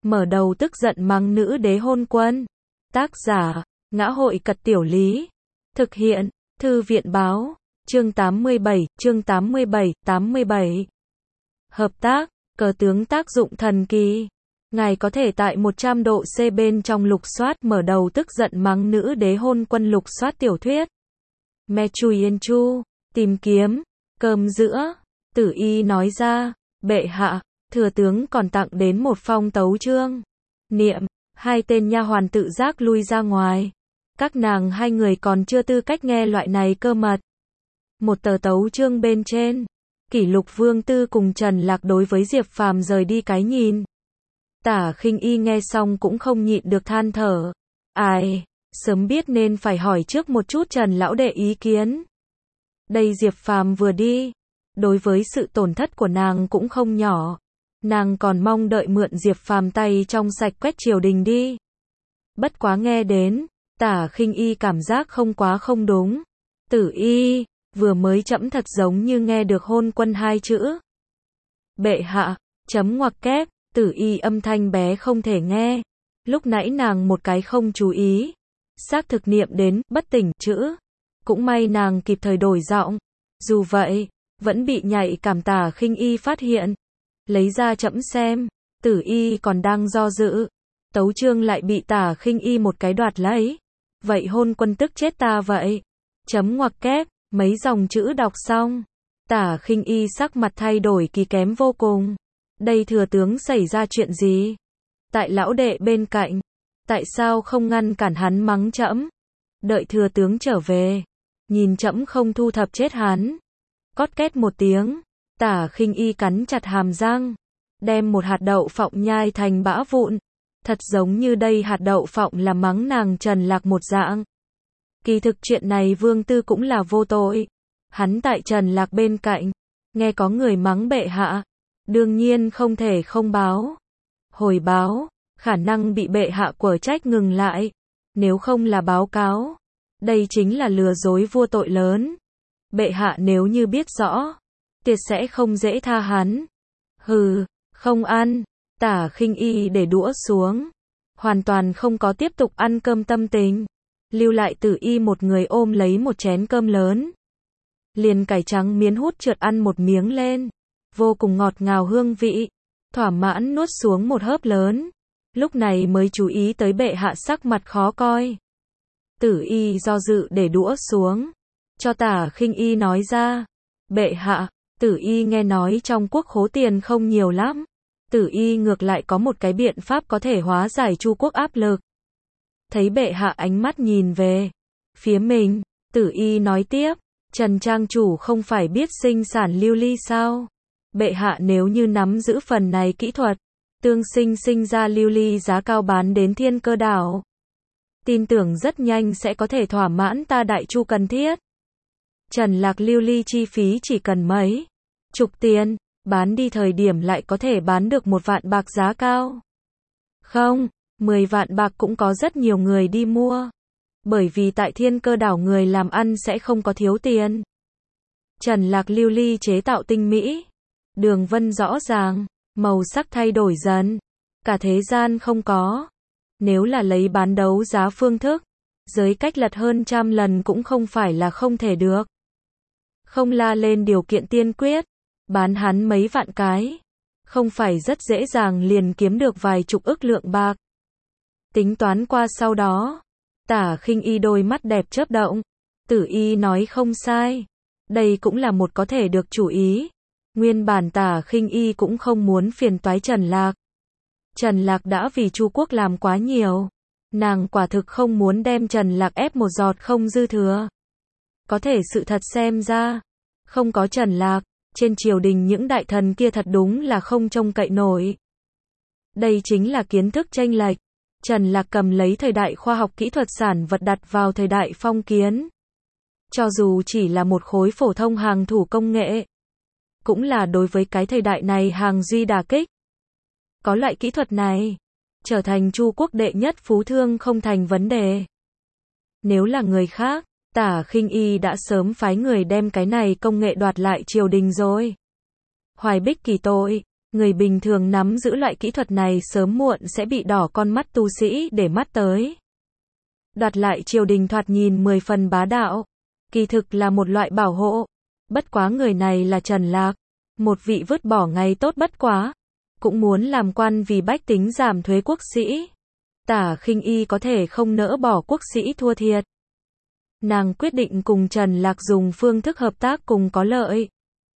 mở đầu tức giận mắng nữ đế hôn quân. Tác giả, Ngã hội Cật Tiểu Lý. Thực hiện, Thư viện báo, chương 87. Hợp tác, cờ tướng tác dụng thần kỳ. Ngài có thể tại 100 độ C bên trong lục soát mở đầu tức giận mắng nữ đế hôn quân lục soát tiểu thuyết. Mechuyenchu, tìm kiếm, cơm giữa, Tử Y nói ra, bệ hạ, thừa tướng còn tặng đến một phong tấu chương. Niệm, hai tên nha hoàn tự giác lui ra ngoài. Các nàng hai người còn chưa tư cách nghe loại này cơ mật. Một tờ tấu chương bên trên, Kỷ Lục Vương Tư cùng Trần Lạc đối với Diệp Phàm rời đi cái nhìn. Tả Khinh Y nghe xong cũng không nhịn được than thở. Ai, sớm biết nên phải hỏi trước một chút Trần lão đệ ý kiến. Đây Diệp Phàm vừa đi, đối với sự tổn thất của nàng cũng không nhỏ. Nàng còn mong đợi mượn Diệp Phàm tay trong sạch quét triều đình đi. Bất quá nghe đến, Tả Khinh Y cảm giác không quá không đúng. Tử Y, vừa mới trẫm thật giống như nghe được hôn quân hai chữ. Bệ hạ, chấm ngoặc kép, Tử Y âm thanh bé không thể nghe. Lúc nãy nàng một cái không chú ý, xác thực niệm đến bất tỉnh chữ. Cũng may nàng kịp thời đổi giọng. Dù vậy, vẫn bị nhạy cảm Tả Khinh Y phát hiện. Lấy ra chẫm xem, Tử Y còn đang do dự. Tấu chương lại bị Tả Khinh Y một cái đoạt lấy. Vậy hôn quân tức chết ta vậy. Chấm ngoặc kép, mấy dòng chữ đọc xong. Tả Khinh Y sắc mặt thay đổi kỳ kém vô cùng. Đây thừa tướng xảy ra chuyện gì? Tại lão đệ bên cạnh. Tại sao không ngăn cản hắn mắng trẫm? Đợi thừa tướng trở về. Nhìn trẫm không thu thập chết hắn. Cót két một tiếng. Tả Khinh Y cắn chặt hàm răng. Đem một hạt đậu phộng nhai thành bã vụn. Thật giống như đây hạt đậu phộng là mắng nàng Trần Lạc một dạng. Kỳ thực chuyện này Vương Tư cũng là vô tội. Hắn tại Trần Lạc bên cạnh. Nghe có người mắng bệ hạ. Đương nhiên không thể không báo. Hồi báo, khả năng bị bệ hạ quở trách ngừng lại. Nếu không là báo cáo. Đây chính là lừa dối vua tội lớn. Bệ hạ nếu như biết rõ, tuyệt sẽ không dễ tha hắn. Hừ, không ăn. Tả Khinh Y để đũa xuống. Hoàn toàn không có tiếp tục ăn cơm tâm tình. Lưu lại Tử Y một người ôm lấy một chén cơm lớn. Liền cải trắng miến hút trượt ăn một miếng lên. Vô cùng ngọt ngào hương vị. Thỏa mãn nuốt xuống một hớp lớn. Lúc này mới chú ý tới bệ hạ sắc mặt khó coi. Tử Y do dự để đũa xuống. Cho Tả Khinh Y nói ra. Bệ hạ, Tử Y nghe nói trong quốc khố tiền không nhiều lắm. Tử Y ngược lại có một cái biện pháp có thể hóa giải Chu quốc áp lực. Thấy bệ hạ ánh mắt nhìn về phía mình, Tử Y nói tiếp, Trần trang chủ không phải biết sinh sản lưu ly sao? Bệ hạ nếu như nắm giữ phần này kỹ thuật, tương sinh ra lưu ly giá cao bán đến Thiên Cơ đảo. Tin tưởng rất nhanh sẽ có thể thỏa mãn ta Đại Chu cần thiết. Trần Lạc lưu ly chi phí chỉ cần mấy chục tiền, bán đi thời điểm lại có thể bán được 1 vạn bạc giá cao. Không, 10 vạn bạc cũng có rất nhiều người đi mua. Bởi vì tại Thiên Cơ đảo người làm ăn sẽ không có thiếu tiền. Trần Lạc lưu ly chế tạo tinh mỹ. Đường vân rõ ràng, màu sắc thay đổi dần. Cả thế gian không có. Nếu là lấy bán đấu giá phương thức, giới cách lật hơn 100 lần cũng không phải là không thể được. Không la lên điều kiện tiên quyết. Bán hắn mấy vạn cái. Không phải rất dễ dàng liền kiếm được vài chục ức lượng bạc. Tính toán qua sau đó. Tả Khinh Y đôi mắt đẹp chớp động. Tử Y nói không sai. Đây cũng là một có thể được chủ ý. Nguyên bản Tả Khinh Y cũng không muốn phiền toái Trần Lạc. Trần Lạc đã vì Chu quốc làm quá nhiều. Nàng quả thực không muốn đem Trần Lạc ép một giọt không dư thừa. Có thể sự thật xem ra, không có Trần Lạc, trên triều đình những đại thần kia thật đúng là không trông cậy nổi. Đây chính là kiến thức chênh lệch. Trần Lạc cầm lấy thời đại khoa học kỹ thuật sản vật đặt vào thời đại phong kiến. Cho dù chỉ là một khối phổ thông hàng thủ công nghệ, cũng là đối với cái thời đại này hàng duy đả kích. Có loại kỹ thuật này, trở thành Chu quốc đệ nhất phú thương không thành vấn đề. Nếu là người khác, Tả Khinh Y đã sớm phái người đem cái này công nghệ đoạt lại triều đình rồi. Hoài Bích kỳ tội, Người bình thường nắm giữ loại kỹ thuật này sớm muộn sẽ bị đỏ con mắt tu sĩ để mắt tới. Đoạt lại triều đình thoạt nhìn 10 phần bá đạo, kỳ thực là một loại bảo hộ. Bất quá người này là Trần Lạc, một vị vứt bỏ ngày tốt bất quá, cũng muốn làm quan vì bách tính giảm thuế quốc sĩ. Tả Khinh Y có thể không nỡ bỏ quốc sĩ thua thiệt. Nàng quyết định cùng Trần Lạc dùng phương thức hợp tác cùng có lợi.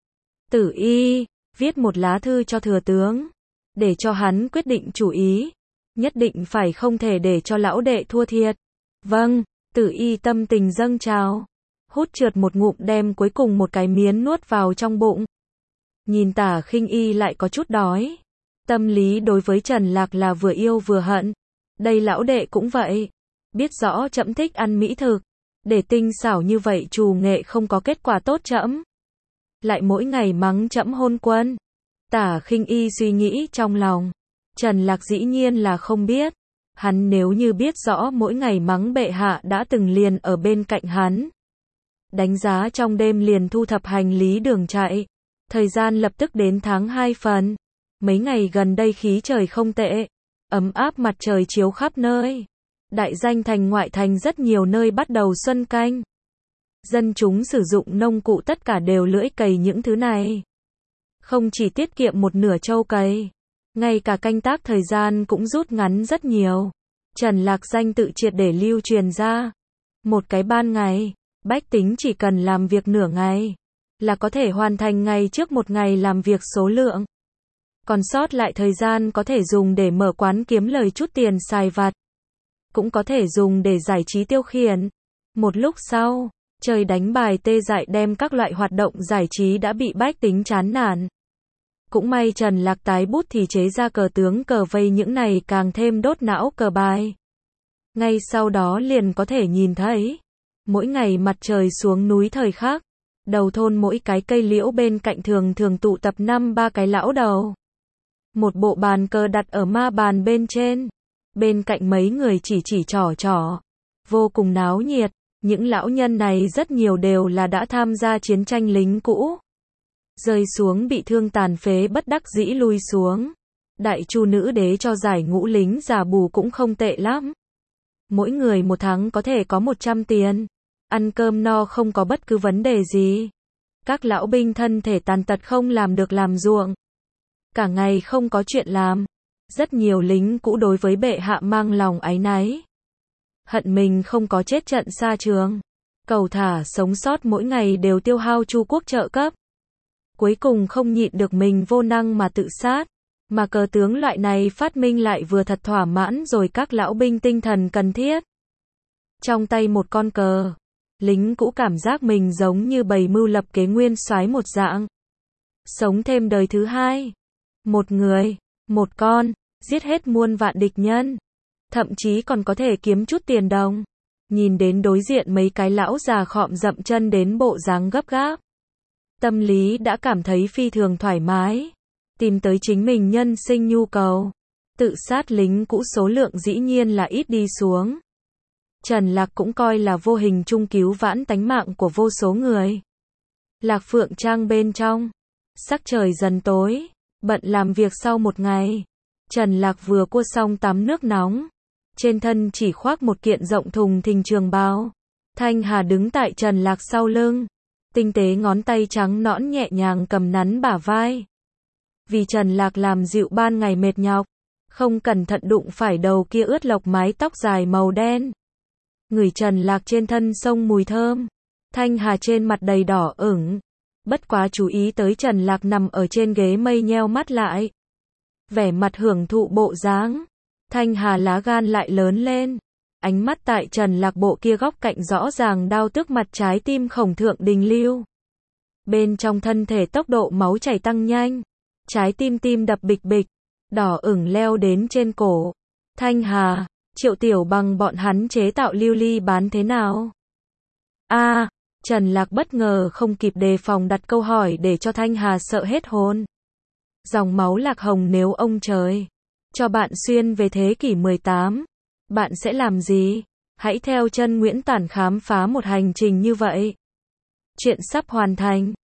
Tử Y viết một lá thư cho thừa tướng, để cho hắn quyết định chủ ý, nhất định phải không thể để cho lão đệ thua thiệt. Vâng, Tử Y tâm tình dâng trào, hút trượt một ngụm đem cuối cùng một cái miến nuốt vào trong bụng. Nhìn Tả Khinh Y lại có chút đói. Tâm lý đối với Trần Lạc là vừa yêu vừa hận. Đây lão đệ cũng vậy, biết rõ trẫm thích ăn mỹ thực, để tinh xảo như vậy trù nghệ không có kết quả tốt trẫm. Lại mỗi ngày mắng trẫm hôn quân. Tả Khinh Y suy nghĩ trong lòng. Trần Lạc dĩ nhiên là không biết. Hắn nếu như biết rõ mỗi ngày mắng bệ hạ đã từng liền ở bên cạnh hắn. Đánh giá trong đêm liền thu thập hành lý đường chạy. Thời gian lập tức đến tháng 2 phần. Mấy ngày gần đây khí trời không tệ. Ấm áp mặt trời chiếu khắp nơi. Đại danh thành ngoại thành rất nhiều nơi bắt đầu xuân canh. Dân chúng sử dụng nông cụ tất cả đều lưỡi cày những thứ này. Không chỉ tiết kiệm một nửa trâu cày, ngay cả canh tác thời gian cũng rút ngắn rất nhiều. Trần Lạc danh tự triệt để lưu truyền ra. Một cái ban ngày, bách tính chỉ cần làm việc nửa ngày, là có thể hoàn thành ngày trước một ngày làm việc số lượng. Còn sót lại thời gian có thể dùng để mở quán kiếm lời chút tiền xài vặt. Cũng có thể dùng để giải trí tiêu khiển. Một lúc sau, chơi đánh bài tê dại đem các loại hoạt động giải trí đã bị bách tính chán nản. Cũng may Trần Lạc tái bút thì chế ra cờ tướng cờ vây những này càng thêm đốt não cờ bài. Ngay sau đó liền có thể nhìn thấy. Mỗi ngày mặt trời xuống núi thời khắc, đầu thôn mỗi cái cây liễu bên cạnh thường tụ tập 5-3 cái lão đầu. Một bộ bàn cờ đặt ở ma bàn bên trên. Bên cạnh mấy người chỉ trò. Vô cùng náo nhiệt. Những lão nhân này rất nhiều đều là đã tham gia chiến tranh lính cũ. Rơi xuống bị thương tàn phế bất đắc dĩ lui xuống. Đại Chu nữ đế cho giải ngũ lính giả bù cũng không tệ lắm. Mỗi người một tháng có thể có 100 tiền. Ăn cơm no không có bất cứ vấn đề gì. Các lão binh thân thể tàn tật không làm được làm ruộng. Cả ngày không có chuyện làm. Rất nhiều lính cũ đối với bệ hạ mang lòng áy náy. Hận mình không có chết trận xa trường. Cầu thả sống sót mỗi ngày đều tiêu hao Chu quốc trợ cấp. Cuối cùng không nhịn được mình vô năng mà tự sát. Mà cờ tướng loại này phát minh lại vừa thật thỏa mãn rồi các lão binh tinh thần cần thiết. Trong tay một con cờ, lính cũ cảm giác mình giống như bầy mưu lập kế nguyên soái một dạng. Sống thêm đời thứ hai. Một người, một con, giết hết muôn vạn địch nhân. Thậm chí còn có thể kiếm chút tiền đồng. Nhìn đến đối diện mấy cái lão già khọm dậm chân đến bộ dáng gấp gáp. Tâm lý đã cảm thấy phi thường thoải mái. Tìm tới chính mình nhân sinh nhu cầu. Tự sát lính cũ số lượng dĩ nhiên là ít đi xuống. Trần Lạc cũng coi là vô hình chung cứu vãn tánh mạng của vô số người. Lạc Phượng Trang bên trong. Sắc trời dần tối. Bận làm việc sau một ngày. Trần Lạc vừa cua xong tắm nước nóng. Trên thân chỉ khoác một kiện rộng thùng thình trường bào. Thanh Hà đứng tại Trần Lạc sau lưng. Tinh tế ngón tay trắng nõn nhẹ nhàng cầm nắn bả vai. Vì Trần Lạc làm dịu ban ngày mệt nhọc. Không cẩn thận đụng phải đầu kia ướt lộc mái tóc dài màu đen. Ngửi Trần Lạc trên thân xông mùi thơm. Thanh Hà trên mặt đầy đỏ ửng. Bất quá chú ý tới Trần Lạc nằm ở trên ghế mây nheo mắt lại. Vẻ mặt hưởng thụ bộ dáng. Thanh Hà lá gan lại lớn lên. Ánh mắt tại Trần Lạc bộ kia góc cạnh rõ ràng đau tức mặt trái tim khổng thượng đình lưu. Bên trong thân thể tốc độ máu chảy tăng nhanh. Trái tim đập bịch bịch. Đỏ ửng leo đến trên cổ. Thanh Hà, Triệu Tiểu Bằng bọn hắn chế tạo lưu ly bán thế nào? Trần Lạc bất ngờ không kịp đề phòng đặt câu hỏi để cho Thanh Hà sợ hết hồn. Dòng máu Lạc Hồng nếu ông trời cho bạn xuyên về thế kỷ 18, bạn sẽ làm gì? Hãy theo chân Nguyễn Tản khám phá một hành trình như vậy. Chuyện sắp hoàn thành.